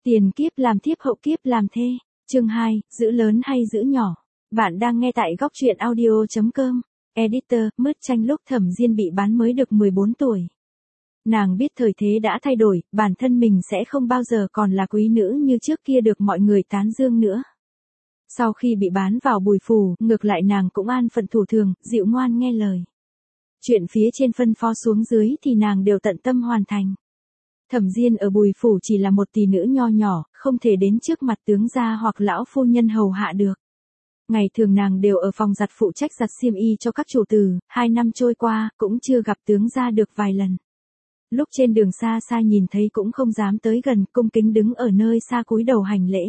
Tiền kiếp làm thiếp hậu kiếp làm thê. Chương 2, giữ lớn hay giữ nhỏ. Bạn đang nghe tại góc truyện audio.com. Editor, mứt chanh lúc Thẩm Diên bị bán mới được 14 tuổi. Nàng biết thời thế đã thay đổi, bản thân mình sẽ không bao giờ còn là quý nữ như trước kia được mọi người tán dương nữa. Sau khi bị bán vào Bùi Phủ, ngược lại nàng cũng an phận thủ thường, dịu ngoan nghe lời. Chuyện phía trên phân phó xuống dưới thì nàng đều tận tâm hoàn thành. Thẩm Diên ở Bùi Phủ chỉ là một tỷ nữ nho nhỏ, không thể đến trước mặt tướng gia hoặc lão phu nhân hầu hạ được. Ngày thường nàng đều ở phòng giặt phụ trách giặt xiêm y cho các chủ tử, 2 năm trôi qua, cũng chưa gặp tướng gia được vài lần. Lúc trên đường xa xa nhìn thấy cũng không dám tới gần, cung kính đứng ở nơi xa cúi đầu hành lễ.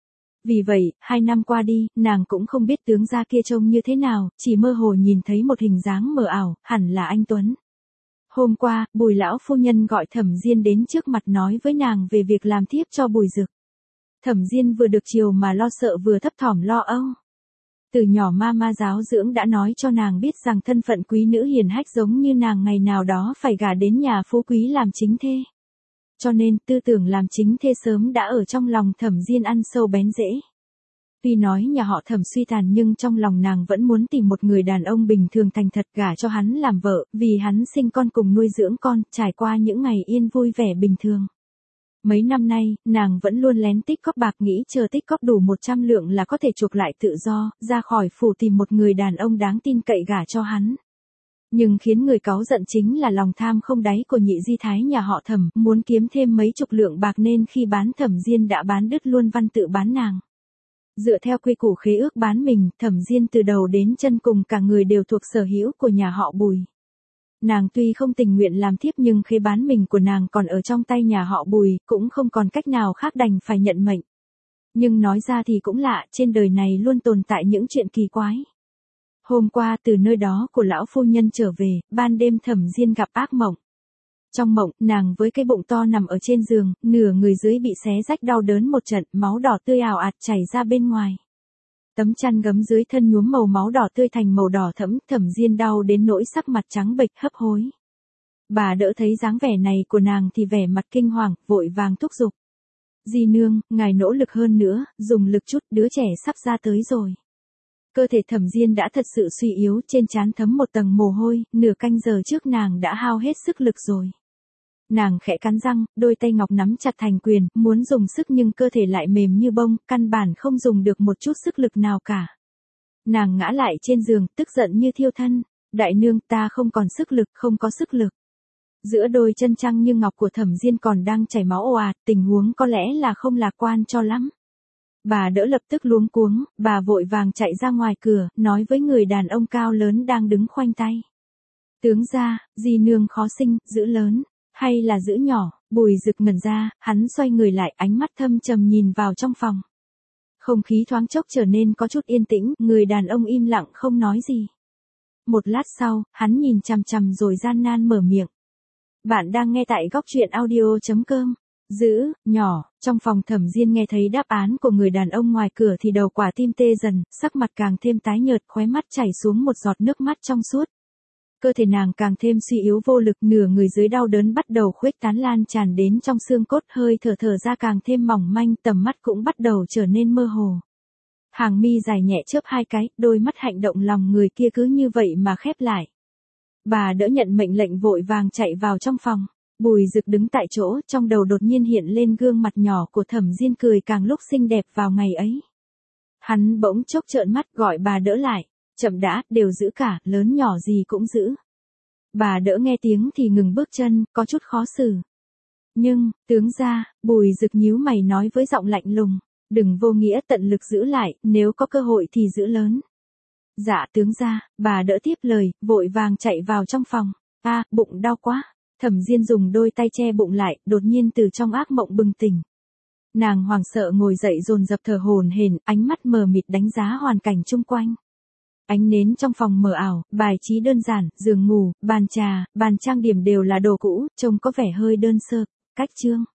Vì vậy, 2 năm qua đi, nàng cũng không biết tướng gia kia trông như thế nào, chỉ mơ hồ nhìn thấy một hình dáng mờ ảo, hẳn là anh Tuấn. Hôm qua, Bùi lão phu nhân gọi Thẩm Diên đến trước mặt nói với nàng về việc làm thiếp cho Bùi Dực. Thẩm Diên vừa được chiều mà lo sợ vừa thấp thỏm lo âu. Từ nhỏ ma giáo dưỡng đã nói cho nàng biết rằng thân phận quý nữ hiền hách giống như nàng ngày nào đó phải gả đến nhà phú quý làm chính thê. Cho nên tư tưởng làm chính thê sớm đã ở trong lòng Thẩm Diên ăn sâu bén rễ. Tuy nói nhà họ Thẩm suy tàn nhưng trong lòng nàng vẫn muốn tìm một người đàn ông bình thường thành thật gả cho hắn làm vợ, vì hắn sinh con cùng nuôi dưỡng con, trải qua những ngày yên vui vẻ bình thường. Mấy năm nay, nàng vẫn luôn lén tích góp bạc nghĩ chờ tích góp đủ 100 lượng là có thể chuộc lại tự do, ra khỏi phủ tìm một người đàn ông đáng tin cậy gả cho hắn. Nhưng khiến người cáu giận chính là lòng tham không đáy của nhị di thái nhà họ Thẩm, muốn kiếm thêm mấy chục lượng bạc nên khi bán Thẩm Diên đã bán đứt luôn văn tự bán nàng. Dựa theo quy củ khế ước bán mình, Thẩm Diên từ đầu đến chân cùng cả người đều thuộc sở hữu của nhà họ Bùi. Nàng tuy không tình nguyện làm thiếp nhưng khế bán mình của nàng còn ở trong tay nhà họ Bùi, cũng không còn cách nào khác đành phải nhận mệnh. Nhưng nói ra thì cũng lạ, trên đời này luôn tồn tại những chuyện kỳ quái. Hôm qua từ nơi đó của lão phu nhân trở về, ban đêm Thẩm Diên gặp ác mộng. Trong mộng, nàng với cái bụng to nằm ở trên giường, nửa người dưới bị xé rách đau đớn một trận, máu đỏ tươi ào ạt chảy ra bên ngoài. Tấm chăn gấm dưới thân nhuốm màu máu đỏ tươi thành màu đỏ thẫm, Thẩm Diên đau đến nỗi sắc mặt trắng bệch hấp hối. Bà đỡ thấy dáng vẻ này của nàng thì vẻ mặt kinh hoàng, vội vàng thúc giục. Di nương, ngài nỗ lực hơn nữa, dùng lực chút, đứa trẻ sắp ra tới rồi. Cơ thể Thẩm Diên đã thật sự suy yếu, trên trán thấm một tầng mồ hôi, nửa canh giờ trước nàng đã hao hết sức lực rồi. Nàng khẽ cắn răng, đôi tay ngọc nắm chặt thành quyền, muốn dùng sức nhưng cơ thể lại mềm như bông, căn bản không dùng được một chút sức lực nào cả. Nàng ngã lại trên giường, tức giận như thiêu thân. Đại nương, ta không còn sức lực, không có sức lực. Giữa đôi chân trăng như ngọc của Thẩm Diên còn đang chảy máu ồ ạt, tình huống có lẽ là không lạc quan cho lắm. Bà đỡ lập tức luống cuống, bà vội vàng chạy ra ngoài cửa, nói với người đàn ông cao lớn đang đứng khoanh tay. Tướng gia, di nương khó sinh, giữ lớn, hay là giữ nhỏ? Bùi Dực ngẩn ra, hắn xoay người lại, ánh mắt thâm trầm nhìn vào trong phòng. Không khí thoáng chốc trở nên có chút yên tĩnh, người đàn ông im lặng không nói gì. Một lát sau, hắn nhìn chằm chằm rồi gian nan mở miệng. Bạn đang nghe tại góc truyện audio.com. Giữ, nhỏ, trong phòng Thẩm Diên nghe thấy đáp án của người đàn ông ngoài cửa thì đầu quả tim tê dần, sắc mặt càng thêm tái nhợt, khóe mắt chảy xuống một giọt nước mắt trong suốt. Cơ thể nàng càng thêm suy yếu vô lực, nửa người dưới đau đớn bắt đầu khuếch tán lan tràn đến trong xương cốt, hơi thở ra càng thêm mỏng manh, tầm mắt cũng bắt đầu trở nên mơ hồ. Hàng mi dài nhẹ chớp 2 cái, đôi mắt hạnh động lòng người kia cứ như vậy mà khép lại. Bà đỡ nhận mệnh lệnh vội vàng chạy vào trong phòng. Bùi Dực đứng tại chỗ, trong đầu đột nhiên hiện lên gương mặt nhỏ của Thẩm Diên cười càng lúc xinh đẹp vào ngày ấy. Hắn bỗng chốc trợn mắt gọi bà đỡ lại. Chậm đã, đều giữ cả, lớn nhỏ gì cũng giữ. Bà đỡ nghe tiếng thì ngừng bước chân, có chút khó xử. Nhưng, tướng gia, Bùi Dực nhíu mày nói với giọng lạnh lùng, đừng vô nghĩa, tận lực giữ lại, nếu có cơ hội thì giữ lớn. Dạ tướng gia, bà đỡ tiếp lời, vội vàng chạy vào trong phòng. Bụng đau quá. Thẩm Diên dùng đôi tay che bụng lại, đột nhiên từ trong ác mộng bừng tỉnh. Nàng hoảng sợ ngồi dậy dồn dập thở hổn hển, ánh mắt mờ mịt đánh giá hoàn cảnh chung quanh. Ánh nến trong phòng mờ ảo, bài trí đơn giản, giường ngủ, bàn trà, bàn trang điểm đều là đồ cũ, trông có vẻ hơi đơn sơ. Cách chương